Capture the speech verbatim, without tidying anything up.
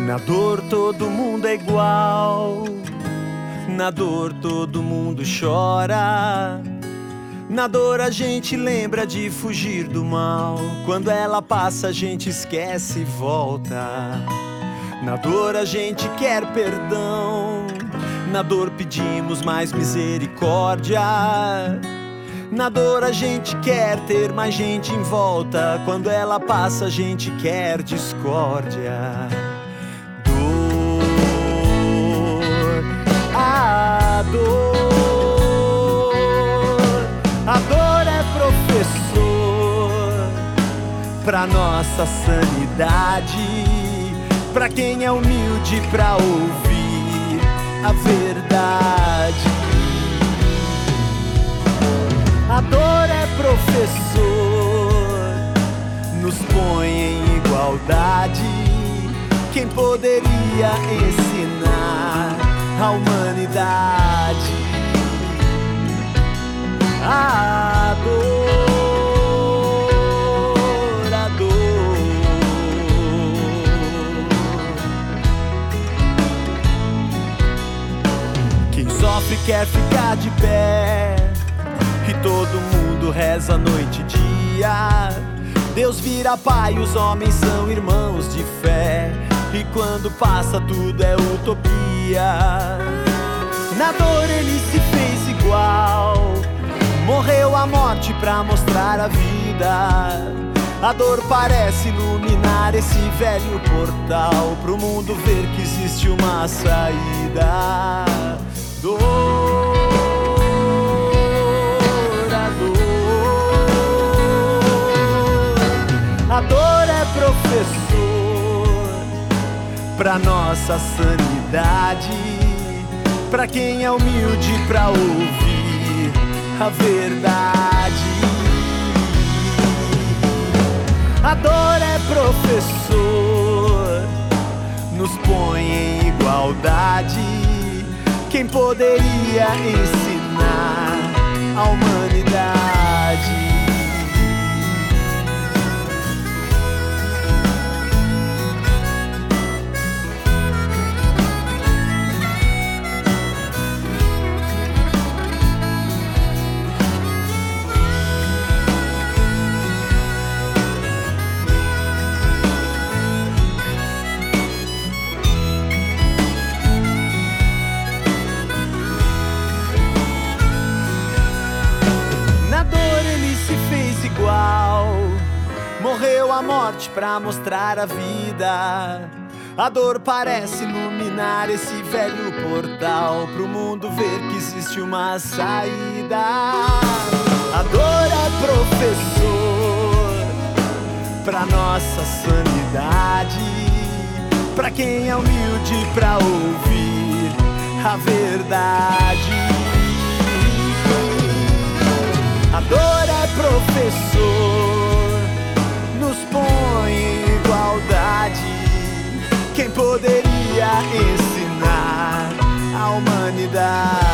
Na dor todo mundo é igual, na dor todo mundo chora. Na dor a gente lembra de fugir do mal, quando ela passa a gente esquece e volta. Na dor a gente quer perdão, na dor pedimos mais misericórdia. Na dor a gente quer ter mais gente em volta, quando ela passa a gente quer discórdia. A dor, a dor é professor pra nossa sanidade, pra quem é humilde pra ouvir a verdade. A dor é professor, nos põe em igualdade. Quem poderia ensinar a humanidade? A dor, a dor. Quem sofre quer ficar de pé, e todo mundo reza noite e dia. Deus vira pai, os homens são irmãos de fé, e quando passa tudo é utopia. Na dor ele se fez igual, morreu a morte pra mostrar a vida. A dor parece iluminar esse velho portal, pro mundo ver que existe uma saída. Dor, a dor, a dor é professor pra nossa sanidade, pra quem é humilde pra ouvir a verdade. A dor é professor, nos põe em igualdade. Quem poderia ensinar a humanidade? Morreu a morte pra mostrar a vida. A dor parece iluminar esse velho portal, pro mundo ver que existe uma saída. A dor é professor pra nossa sanidade, pra quem é humilde pra ouvir a verdade. A dor é professor, nos põe em igualdade. Quem poderia ensinar a humanidade?